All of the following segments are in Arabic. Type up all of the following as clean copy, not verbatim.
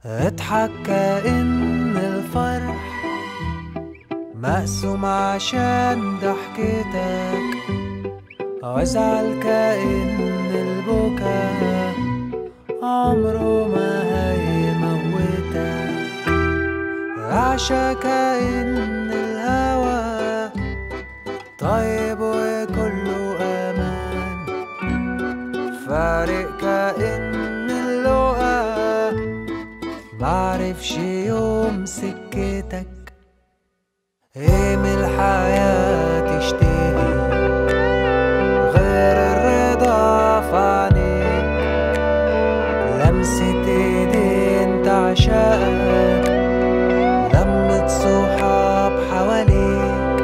اضحك كأن الفرح مقسوم عشان ضحكتك، وازعل كأن البكا عمره ما هيموتك، اعشى كأن الهوى طيب وكله امان، فارق كأن اللقا معرفش يوم سكتك. ايه من الحياة تشتهي غير الرضا في عينيك، لمسة ايدين تعشقك، لمة صحاب حواليك،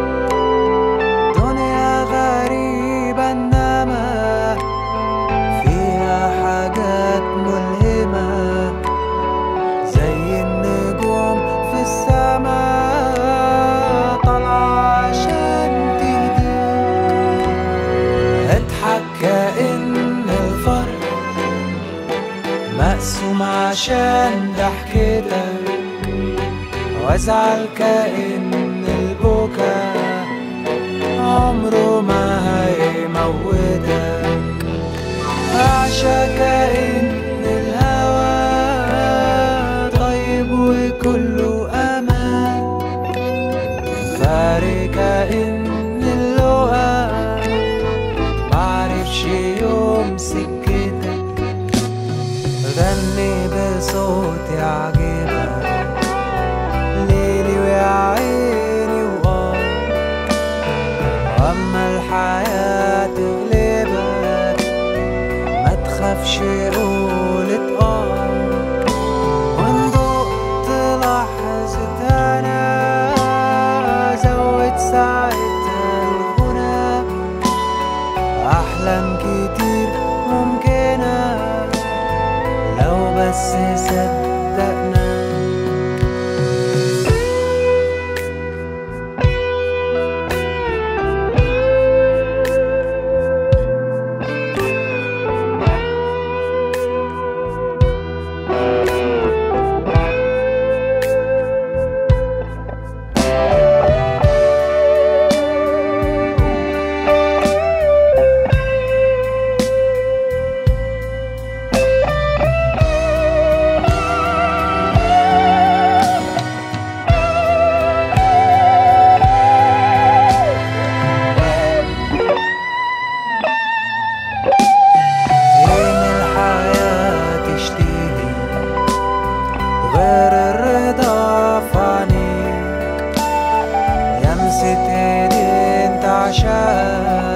دنيا غريبة انما فيها حاجات ملهمة زي النجوم في السماء طالعة عشان تهديك. اضحك كأن الفرح مقسوم عشان ضحكتك، وازعل كأن البكا عمره ما هيموتك، اعشى كأن الهوى طيب وكله امان، فارق كأن اللقا معرفش يوم سكتك. غني بصوت يعجبك ليلي ويا عيني واما الحياة تغلبك ما تخافش قول وان دقت لحظة انا زود ساعتها الغنى، احلام كتير ممكنة لو بس صدقنا. غير الرضا في عينيك، لمسة ايدين تعشقك،